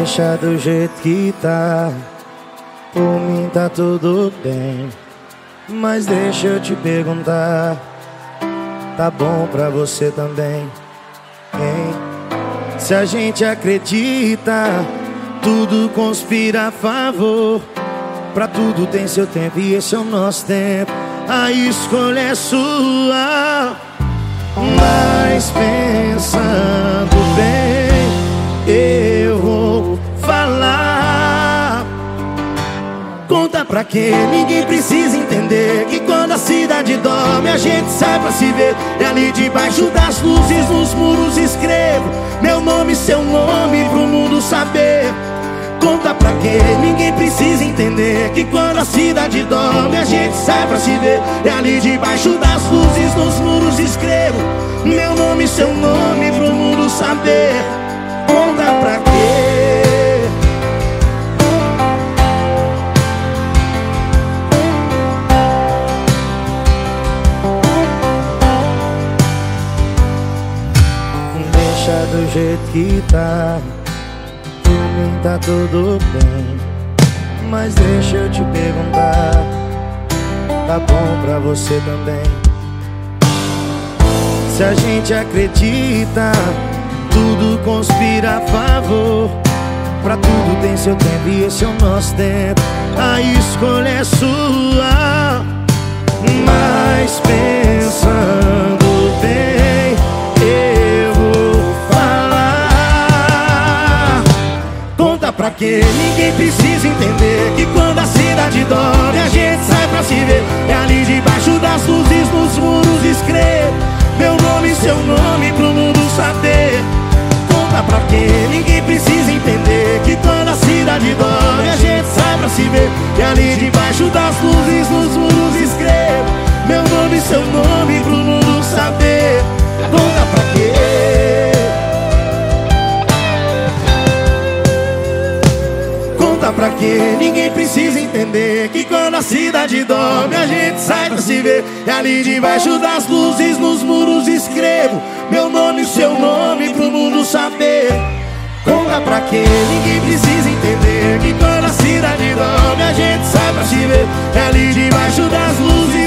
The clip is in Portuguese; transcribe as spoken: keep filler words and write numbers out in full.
Deixa do jeito que tá, por mim tá tudo bem. Mas deixa eu te perguntar, tá bom pra você também, hein? Se a gente acredita, tudo conspira a favor. Pra tudo tem seu tempo e esse é o nosso tempo. A escolha é sua. Mas pensando bem, eu vou falar. Conta pra quê? Ninguém precisa entender que quando a cidade dorme a gente sai pra se ver. E ali debaixo das luzes nos muros escrevo meu nome e seu nome pro mundo saber. Conta pra quê? Ninguém precisa entender que quando a cidade dorme a gente sai pra se ver. E ali debaixo das luzes nos muros escrevo meu nome e seu nome pro mundo saber. Conta pra quê? Deixa do jeito que tá, por mim tá tudo bem. Mas deixa eu te perguntar, tá bom pra você também? Se a gente acredita, tudo conspira a favor. Pra tudo tem seu tempo e esse é o nosso tempo. A escolha é sua. Mas pensando bem, eu vou falar. Conta pra quê? Ninguém precisa entender que quando a cidade dorme a gente sai pra se ver. É ali debaixo das luzes nos muros escrevo meu nome e seu nome pro mundo saber. Conta pra quê? Ninguém precisa entender que quando a cidade dorme a gente sai pra se ver. E ali debaixo das luzes nos muros escrevo meu nome e seu nome pro mundo saber. Conta pra quê? Conta pra quê? Ninguém precisa entender que quando a cidade dorme a gente sai pra se ver. E ali debaixo das luzes nos muros escrevo meu nome e seu nome pro mundo saber. Conta pra quê? Ninguém precisa entender que quando a cidade dorme a gente sai pra se ver. E ali debaixo das luzes